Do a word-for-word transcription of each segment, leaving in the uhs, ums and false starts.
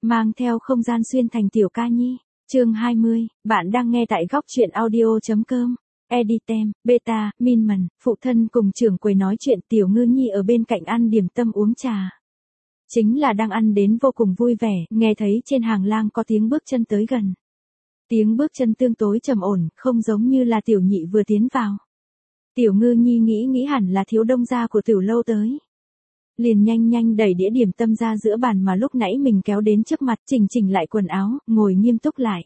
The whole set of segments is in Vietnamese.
mang theo không gian xuyên thành tiểu ca nhi. Chương hai mươi, bạn đang nghe tại góc truyện audio.com. Editem, Beta, Minman, phụ thân cùng trưởng quầy nói chuyện, Tiểu Ngư Nhi ở bên cạnh ăn điểm tâm uống trà. Chính là đang ăn đến vô cùng vui vẻ, nghe thấy trên hàng lang có tiếng bước chân tới gần. Tiếng bước chân tương tối trầm ổn, không giống như là Tiểu Nhị vừa tiến vào. Tiểu Ngư Nhi nghĩ nghĩ hẳn là thiếu đông gia của Tiểu Lâu tới. Liền nhanh nhanh đẩy đĩa điểm tâm ra giữa bàn mà lúc nãy mình kéo đến trước mặt, chỉnh chỉnh lại quần áo, ngồi nghiêm túc lại.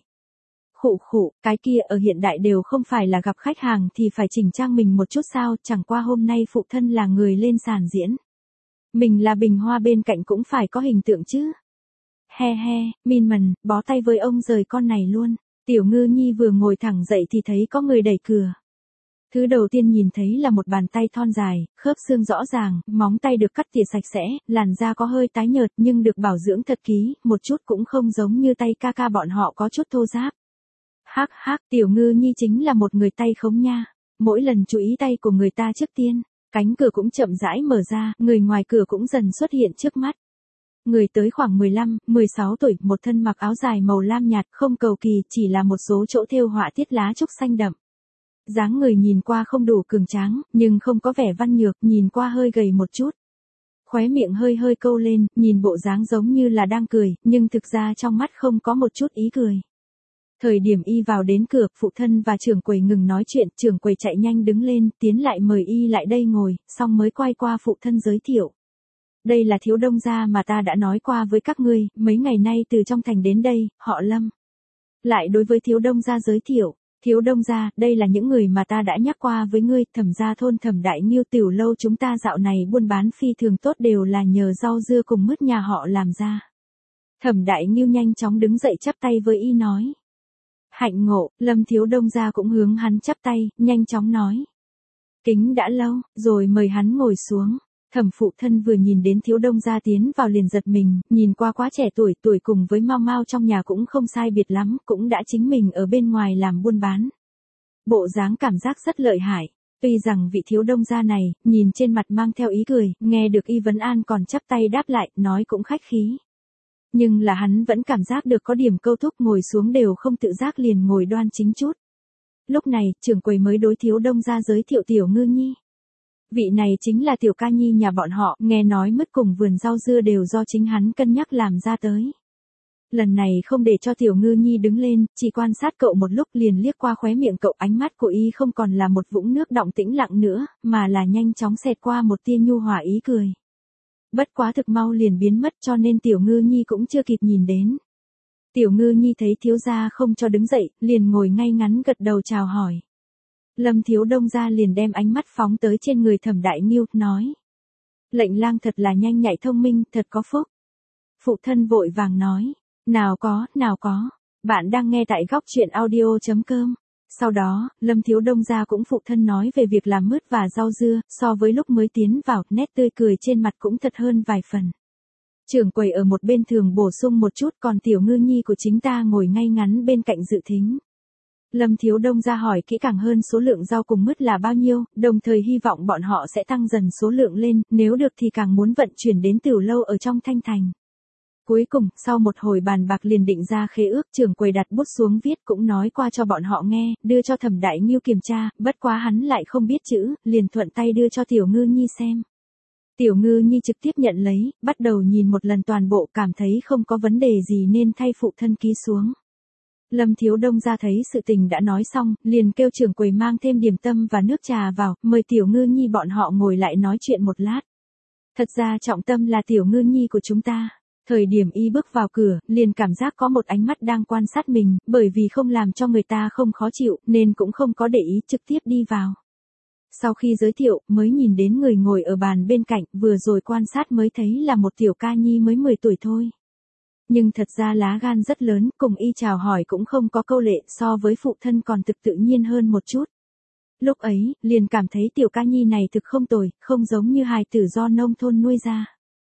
Khụ khụ, cái kia ở hiện đại đều không phải là gặp khách hàng thì phải chỉnh trang mình một chút sao, chẳng qua hôm nay phụ thân là người lên sàn diễn. Mình là bình hoa bên cạnh cũng phải có hình tượng chứ. He he, Minman, bó tay với ông rời con này luôn. Tiểu Ngư Nhi vừa ngồi thẳng dậy thì thấy có người đẩy cửa. Thứ đầu tiên nhìn thấy là một bàn tay thon dài, khớp xương rõ ràng, móng tay được cắt tỉa sạch sẽ, làn da có hơi tái nhợt nhưng được bảo dưỡng thật kỹ, một chút cũng không giống như tay ca ca bọn họ có chút thô ráp. Hắc hắc, Tiểu Ngư Nhi chính là một người tay khống nha. Mỗi lần chú ý tay của người ta trước tiên, cánh cửa cũng chậm rãi mở ra, người ngoài cửa cũng dần xuất hiện trước mắt. Người tới khoảng mười lăm, mười sáu tuổi, một thân mặc áo dài màu lam nhạt, không cầu kỳ, chỉ là một số chỗ thêu họa tiết lá trúc xanh đậm. Dáng người nhìn qua không đủ cường tráng, nhưng không có vẻ văn nhược, nhìn qua hơi gầy một chút. Khóe miệng hơi hơi câu lên, nhìn bộ dáng giống như là đang cười, nhưng thực ra trong mắt không có một chút ý cười. Thời điểm y vào đến cửa, phụ thân và trưởng quầy ngừng nói chuyện, trưởng quầy chạy nhanh đứng lên, tiến lại mời y lại đây ngồi, xong mới quay qua phụ thân giới thiệu. Đây là thiếu đông gia mà ta đã nói qua với các ngươi, mấy ngày nay từ trong thành đến đây, họ Lâm. Lại đối với thiếu đông gia giới thiệu, thiếu đông gia, đây là những người mà ta đã nhắc qua với ngươi, Thẩm gia thôn Thẩm Đại Nghiêu Tiểu Lâu chúng ta dạo này buôn bán phi thường tốt đều là nhờ rau dưa cùng mứt nhà họ làm ra. Thẩm Đại Nghiêu nhanh chóng đứng dậy chắp tay với y nói. Hạnh ngộ, Lâm thiếu đông gia cũng hướng hắn chắp tay, nhanh chóng nói. Kính đã lâu, rồi mời hắn ngồi xuống. Thẩm phụ thân vừa nhìn đến thiếu đông gia tiến vào liền giật mình, nhìn qua quá trẻ tuổi, tuổi cùng với Mao Mao trong nhà cũng không sai biệt lắm, cũng đã chính mình ở bên ngoài làm buôn bán. Bộ dáng cảm giác rất lợi hại. Tuy rằng vị thiếu đông gia này, nhìn trên mặt mang theo ý cười, nghe được y vấn an còn chắp tay đáp lại, nói cũng khách khí. Nhưng là hắn vẫn cảm giác được có điểm câu thúc, ngồi xuống đều không tự giác liền ngồi đoan chính chút. Lúc này, trưởng quầy mới đối thiếu đông gia giới thiệu Tiểu Ngư Nhi. Vị này chính là Tiểu Ca Nhi nhà bọn họ, nghe nói mứt cùng vườn rau dưa đều do chính hắn cân nhắc làm ra tới. Lần này không để cho Tiểu Ngư Nhi đứng lên, chỉ quan sát cậu một lúc liền liếc qua khóe miệng cậu, ánh mắt của y không còn là một vũng nước đọng tĩnh lặng nữa, mà là nhanh chóng xẹt qua một tia nhu hòa ý cười. Bất quá thực mau liền biến mất cho nên Tiểu Ngư Nhi cũng chưa kịp nhìn đến. Tiểu Ngư Nhi thấy thiếu gia không cho đứng dậy, liền ngồi ngay ngắn gật đầu chào hỏi. Lâm thiếu đông gia liền đem ánh mắt phóng tới trên người Thẩm Đại Nghiêu, nói. Lệnh lang thật là nhanh nhạy thông minh, thật có phúc. Phụ thân vội vàng nói. Nào có, nào có. Bạn đang nghe tại góc truyện audio.com. Sau đó, Lâm thiếu đông gia cũng phụ thân nói về việc làm mứt và rau dưa, so với lúc mới tiến vào, nét tươi cười trên mặt cũng thật hơn vài phần. Trưởng quầy ở một bên thường bổ sung một chút, còn Tiểu Ngư Nhi của chính ta ngồi ngay ngắn bên cạnh dự thính. Lâm thiếu đông gia hỏi kỹ càng hơn số lượng rau cùng mứt là bao nhiêu, đồng thời hy vọng bọn họ sẽ tăng dần số lượng lên, nếu được thì càng muốn vận chuyển đến Tiểu Lâu ở trong Thanh Thành. Cuối cùng, sau một hồi bàn bạc liền định ra khế ước, trưởng quầy đặt bút xuống viết cũng nói qua cho bọn họ nghe, đưa cho Thẩm Đại Nghiêu kiểm tra, bất quá hắn lại không biết chữ, liền thuận tay đưa cho Tiểu Ngư Nhi xem. Tiểu Ngư Nhi trực tiếp nhận lấy, bắt đầu nhìn một lần toàn bộ, cảm thấy không có vấn đề gì nên thay phụ thân ký xuống. Lâm thiếu đông gia thấy sự tình đã nói xong, liền kêu trưởng quầy mang thêm điểm tâm và nước trà vào, mời Tiểu Ngư Nhi bọn họ ngồi lại nói chuyện một lát. Thật ra trọng tâm là Tiểu Ngư Nhi của chúng ta. Thời điểm y bước vào cửa, liền cảm giác có một ánh mắt đang quan sát mình, bởi vì không làm cho người ta không khó chịu, nên cũng không có để ý, trực tiếp đi vào. Sau khi giới thiệu, mới nhìn đến người ngồi ở bàn bên cạnh, vừa rồi quan sát mới thấy là một Tiểu Ca Nhi mới mười tuổi thôi. Nhưng thật ra lá gan rất lớn, cùng y chào hỏi cũng không có câu lệ, so với phụ thân còn thực tự nhiên hơn một chút. Lúc ấy, liền cảm thấy Tiểu Ca Nhi này thực không tồi, không giống như hài tử do nông thôn nuôi ra.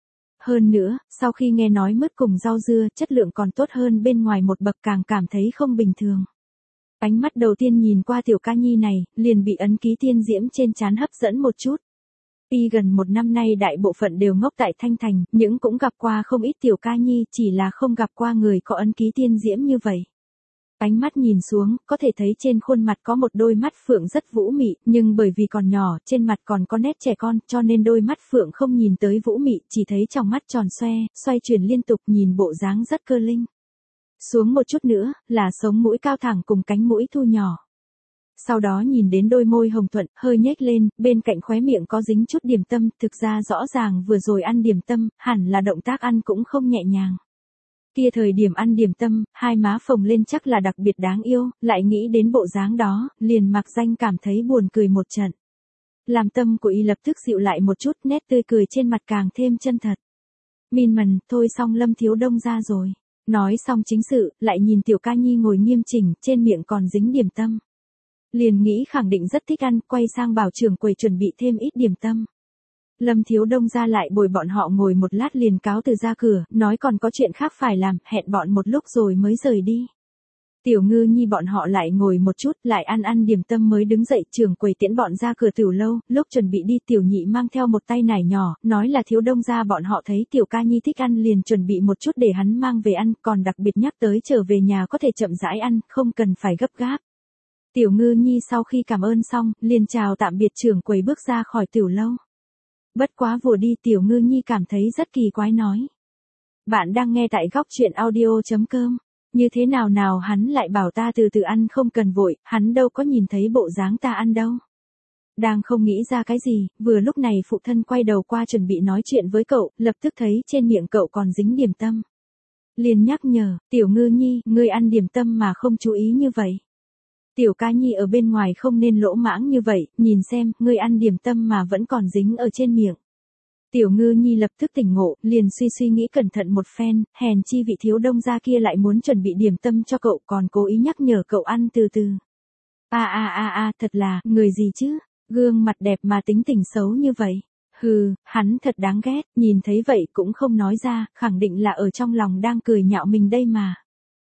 Hơn nữa, sau khi nghe nói mứt cùng rau dưa, chất lượng còn tốt hơn bên ngoài một bậc, càng cảm thấy không bình thường. Ánh mắt đầu tiên nhìn qua Tiểu Ca Nhi này, liền bị ấn ký tiên diễm trên trán hấp dẫn một chút. Tuy gần một năm nay đại bộ phận đều ngốc tại Thanh Thành, nhưng cũng gặp qua không ít tiểu ca nhi, chỉ là không gặp qua người có ấn ký tiên diễm như vậy. Ánh mắt nhìn xuống, có thể thấy trên khuôn mặt có một đôi mắt phượng rất vũ mị, nhưng bởi vì còn nhỏ, trên mặt còn có nét trẻ con, cho nên đôi mắt phượng không nhìn tới vũ mị, chỉ thấy trong mắt tròn xoe, xoay chuyển liên tục, nhìn bộ dáng rất cơ linh. Xuống một chút nữa, là sống mũi cao thẳng cùng cánh mũi thu nhỏ. Sau đó nhìn đến đôi môi hồng thuận, hơi nhếch lên, bên cạnh khóe miệng có dính chút điểm tâm, thực ra rõ ràng vừa rồi ăn điểm tâm, hẳn là động tác ăn cũng không nhẹ nhàng. Kia thời điểm ăn điểm tâm, hai má phồng lên chắc là đặc biệt đáng yêu, lại nghĩ đến bộ dáng đó, liền mặc danh cảm thấy buồn cười một trận. Làm tâm của y lập tức dịu lại một chút, nét tươi cười trên mặt càng thêm chân thật. Min mần, thôi xong Lâm Thiếu Đông ra rồi. Nói xong chính sự, lại nhìn tiểu ca nhi ngồi nghiêm chỉnh, trên miệng còn dính điểm tâm. Liền nghĩ khẳng định rất thích ăn, quay sang bảo trưởng quầy chuẩn bị thêm ít điểm tâm. Lâm Thiếu Đông ra lại bồi bọn họ ngồi một lát liền cáo từ ra cửa, nói còn có chuyện khác phải làm, hẹn bọn một lúc rồi mới rời đi. Tiểu Ngư Nhi bọn họ lại ngồi một chút, lại ăn ăn điểm tâm mới đứng dậy, trưởng quầy tiễn bọn ra cửa tiểu lâu, lúc chuẩn bị đi Tiểu Nhị mang theo một tay nải nhỏ, nói là Thiếu Đông ra bọn họ thấy Tiểu Ca Nhi thích ăn liền chuẩn bị một chút để hắn mang về ăn, còn đặc biệt nhắc tới trở về nhà có thể chậm rãi ăn, không cần phải gấp gáp. Tiểu Ngư Nhi sau khi cảm ơn xong, liền chào tạm biệt trưởng quầy bước ra khỏi tiểu lâu. Bất quá vừa đi Tiểu Ngư Nhi cảm thấy rất kỳ quái nói. Bạn đang nghe tại góc truyện audio chấm com. Như thế nào nào hắn lại bảo ta từ từ ăn không cần vội, hắn đâu có nhìn thấy bộ dáng ta ăn đâu. Đang không nghĩ ra cái gì, vừa lúc này phụ thân quay đầu qua chuẩn bị nói chuyện với cậu, lập tức thấy trên miệng cậu còn dính điểm tâm. Liền nhắc nhở, Tiểu Ngư Nhi, ngươi ăn điểm tâm mà không chú ý như vậy. Tiểu Ca Nhi ở bên ngoài không nên lỗ mãng như vậy, nhìn xem, ngươi ăn điểm tâm mà vẫn còn dính ở trên miệng. Tiểu Ngư Nhi lập tức tỉnh ngộ, liền suy suy nghĩ cẩn thận một phen, hèn chi vị Thiếu Đông gia kia lại muốn chuẩn bị điểm tâm cho cậu, còn cố ý nhắc nhở cậu ăn từ từ. A a a a, thật là, người gì chứ, gương mặt đẹp mà tính tình xấu như vậy. Hừ, hắn thật đáng ghét, nhìn thấy vậy cũng không nói ra, khẳng định là ở trong lòng đang cười nhạo mình đây mà.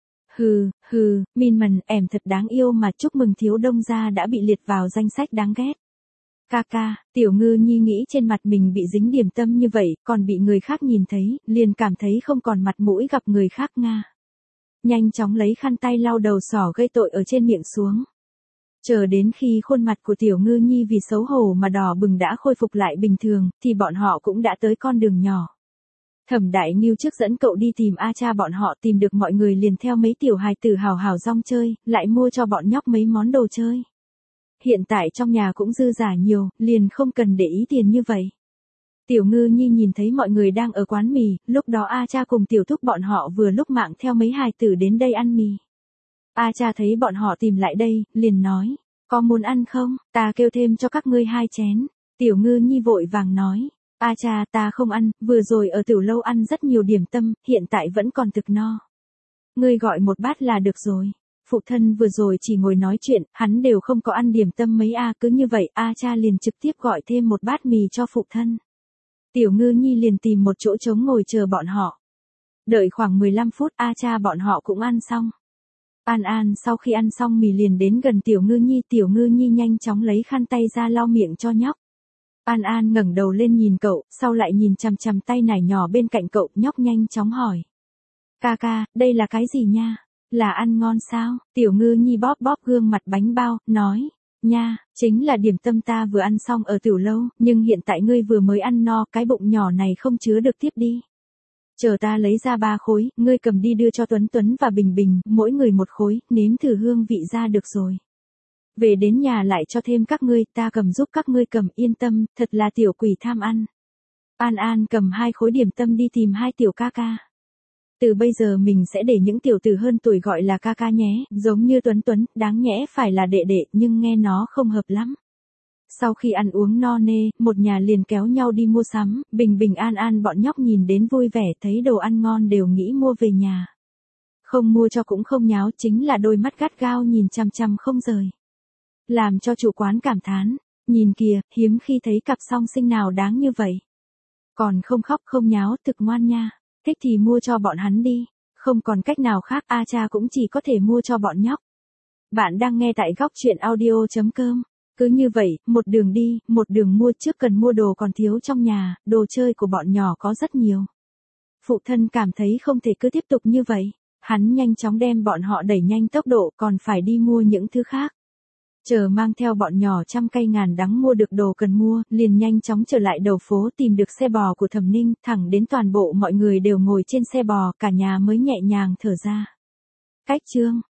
Hừ, hừ, Min mần, em thật đáng yêu mà chúc mừng Thiếu Đông gia đã bị liệt vào danh sách đáng ghét. Ca ca, Tiểu Ngư Nhi nghĩ trên mặt mình bị dính điểm tâm như vậy, còn bị người khác nhìn thấy, liền cảm thấy không còn mặt mũi gặp người khác nga. Nhanh chóng lấy khăn tay lau đầu sỏ gây tội ở trên miệng xuống. Chờ đến khi khuôn mặt của Tiểu Ngư Nhi vì xấu hổ mà đỏ bừng đã khôi phục lại bình thường, thì bọn họ cũng đã tới con đường nhỏ. Thẩm Đại Ngưu trước dẫn cậu đi tìm A Cha bọn họ, tìm được mọi người liền theo mấy tiểu hài tử hào hào rong chơi, lại mua cho bọn nhóc mấy món đồ chơi. Hiện tại trong nhà cũng dư giả nhiều, liền không cần để ý tiền như vậy. Tiểu Ngư Nhi nhìn thấy mọi người đang ở quán mì, lúc đó A Cha cùng Tiểu Thúc bọn họ vừa lúc mạng theo mấy hài tử đến đây ăn mì. A Cha thấy bọn họ tìm lại đây, liền nói, có muốn ăn không, ta kêu thêm cho các ngươi hai chén. Tiểu Ngư Nhi vội vàng nói, A Cha ta không ăn, vừa rồi ở tiểu lâu ăn rất nhiều điểm tâm, hiện tại vẫn còn thực no. Ngươi gọi một bát là được rồi. Phụ thân vừa rồi chỉ ngồi nói chuyện, hắn đều không có ăn điểm tâm mấy a, cứ như vậy A Cha liền trực tiếp gọi thêm một bát mì cho phụ thân. Tiểu Ngư Nhi liền tìm một chỗ trống ngồi chờ bọn họ. Đợi khoảng mười lăm phút A Cha bọn họ cũng ăn xong. An An sau khi ăn xong mì liền đến gần Tiểu Ngư Nhi, Tiểu Ngư Nhi nhanh chóng lấy khăn tay ra lau miệng cho nhóc. An An ngẩng đầu lên nhìn cậu, sau lại nhìn chằm chằm tay nải nhỏ bên cạnh cậu, nhóc nhanh chóng hỏi. Ca ca, đây là cái gì nha? Là ăn ngon sao? Tiểu Ngư Nhi bóp bóp gương mặt bánh bao, nói, nha, chính là điểm tâm ta vừa ăn xong ở tiểu lâu, nhưng hiện tại ngươi vừa mới ăn no, cái bụng nhỏ này không chứa được tiếp đi. Chờ ta lấy ra ba khối, ngươi cầm đi đưa cho Tuấn Tuấn và Bình Bình, mỗi người một khối, nếm thử hương vị ra được rồi. Về đến nhà lại cho thêm các ngươi, ta cầm giúp các ngươi cầm, yên tâm, thật là tiểu quỷ tham ăn. An An cầm hai khối điểm tâm đi tìm hai tiểu ca ca. Từ bây giờ mình sẽ để những tiểu tử hơn tuổi gọi là ca ca nhé, giống như Tuấn Tuấn, đáng nhẽ phải là đệ đệ, nhưng nghe nó không hợp lắm. Sau khi ăn uống no nê, một nhà liền kéo nhau đi mua sắm, Bình Bình An An bọn nhóc nhìn đến vui vẻ, thấy đồ ăn ngon đều nghĩ mua về nhà. Không mua cho cũng không nháo, chính là đôi mắt gắt gao nhìn chằm chằm không rời. Làm cho chủ quán cảm thán, nhìn kìa, hiếm khi thấy cặp song sinh nào đáng như vậy. Còn không khóc không nháo, thực ngoan nha. Thích thì mua cho bọn hắn đi, không còn cách nào khác, A Cha cũng chỉ có thể mua cho bọn nhóc. Bạn đang nghe tại góc truyện audio chấm com. Cứ như vậy, một đường đi, một đường mua, trước cần mua đồ còn thiếu trong nhà, đồ chơi của bọn nhỏ có rất nhiều. Phụ thân cảm thấy không thể cứ tiếp tục như vậy. Hắn nhanh chóng đem bọn họ đẩy nhanh tốc độ, còn phải đi mua những thứ khác. Chờ mang theo bọn nhỏ trăm cây ngàn đắng mua được đồ cần mua, liền nhanh chóng trở lại đầu phố tìm được xe bò của Thẩm Ninh, thẳng đến toàn bộ mọi người đều ngồi trên xe bò, cả nhà mới nhẹ nhàng thở ra. Cách chương